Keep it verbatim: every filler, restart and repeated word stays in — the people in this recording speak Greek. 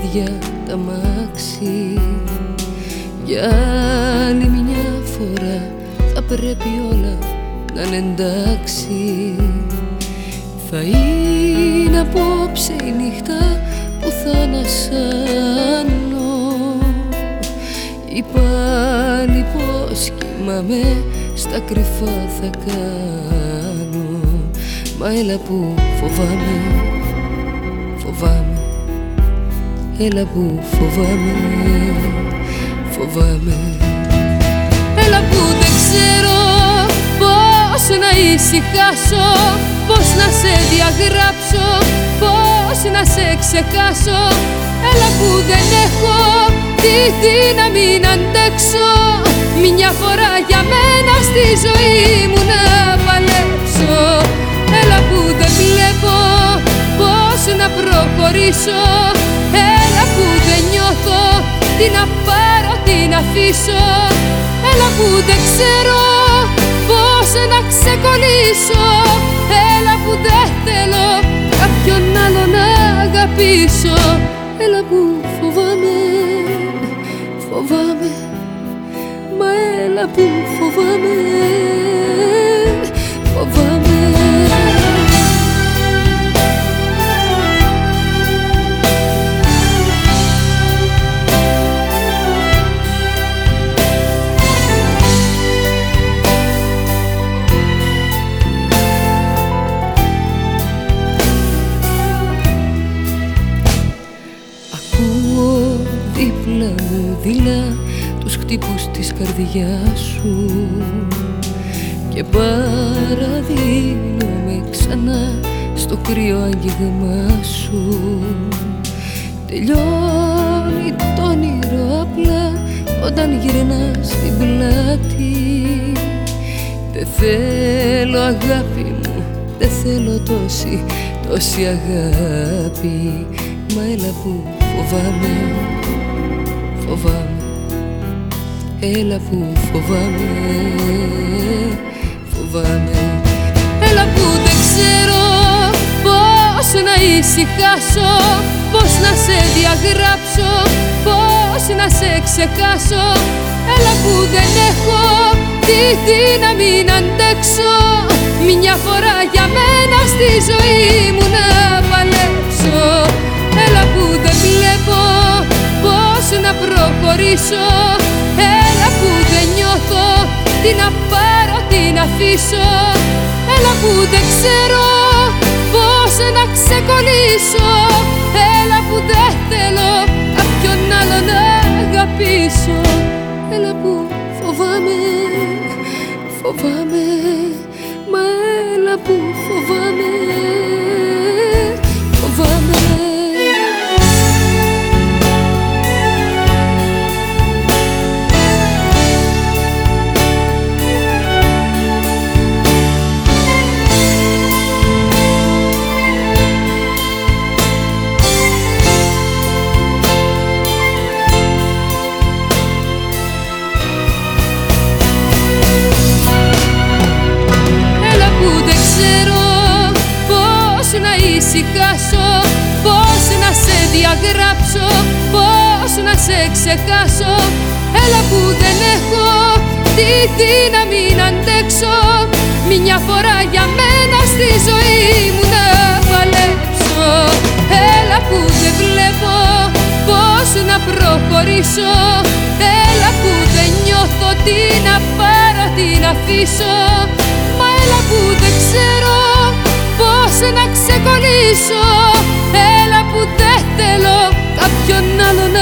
καρδιά τα μάξι. Για άλλη μια φορά θα πρέπει όλα να είναι εντάξει. Θα είναι απόψε η νύχτα που θα ανασάνω. Ή πάλι πως κοιμάμαι, στα κρυφά θα κάνω. Μα έλα που φοβάμαι, φοβάμαι. Έλα που φοβάμαι, φοβάμαι. Έλα που δεν ξέρω πώς να ησυχάσω, πώς να σε διαγράψω, πώς να σε ξεχάσω. Έλα που δεν έχω τη δύναμη να αντέξω, μια φορά για μένα στη ζωή μου να παλέψω. Έλα που δεν βλέπω πώς να προχωρήσω. Έλα που δεν νιώθω τι να πάρω, τι να αφήσω. Έλα που δεν ξέρω πώς να ξεκολλήσω. Έλα που δεν θέλω κάποιον άλλο να αγαπήσω. Έλα που φοβάμαι, φοβάμαι. Μα έλα που φοβάμαι, φοβάμαι. Δίπλα μου δειλά τους χτύπους της καρδιάς σου και παραδίνομαι ξανά στο κρύο άγγιγμά σου. Τελειώνει το όνειρο απλά όταν γυρνάς στην πλάτη. Δεν θέλω αγάπη μου, δεν θέλω τόση, τόση αγάπη. Μα έλα που φοβάμαι, φοβάμαι. Έλα που φοβάμαι, φοβάμαι. Έλα που δεν ξέρω πώς να ησυχάσω, πώς να σε διαγράψω, πώς να σε ξεχάσω. Έλα που δεν έχω τη δύναμη να αντέξω, μια φορά για μένα στη ζωή μου να παλέψω. Έλα που δεν βλέπω πώς να προχωρήσω. Έλα που δεν νιώθω τι να πάρω, τι να αφήσω. Έλα που δεν ξέρω πώς να ξεκολλήσω. Έλα που δεν θέλω κάποιον άλλο να αγαπήσω. Έλα που φοβάμαι, φοβάμαι. Μα έλα που φοβάμαι, φοβάμαι. Ησυχάσω, πώς να σε διαγράψω, πώς να σε ξεχάσω. Έλα που δεν έχω τη δύναμη να αντέξω, μια φορά για μένα στη ζωή μου να παλέψω. Έλα που δεν βλέπω πώς να προχωρήσω. Έλα που δεν νιώθω τι να πάρω, τι να αφήσω. Μα έλα που δεν ξέρω πώς να ξεκολλήσω. Έλα που δεν θέλω κάποιον άλλο να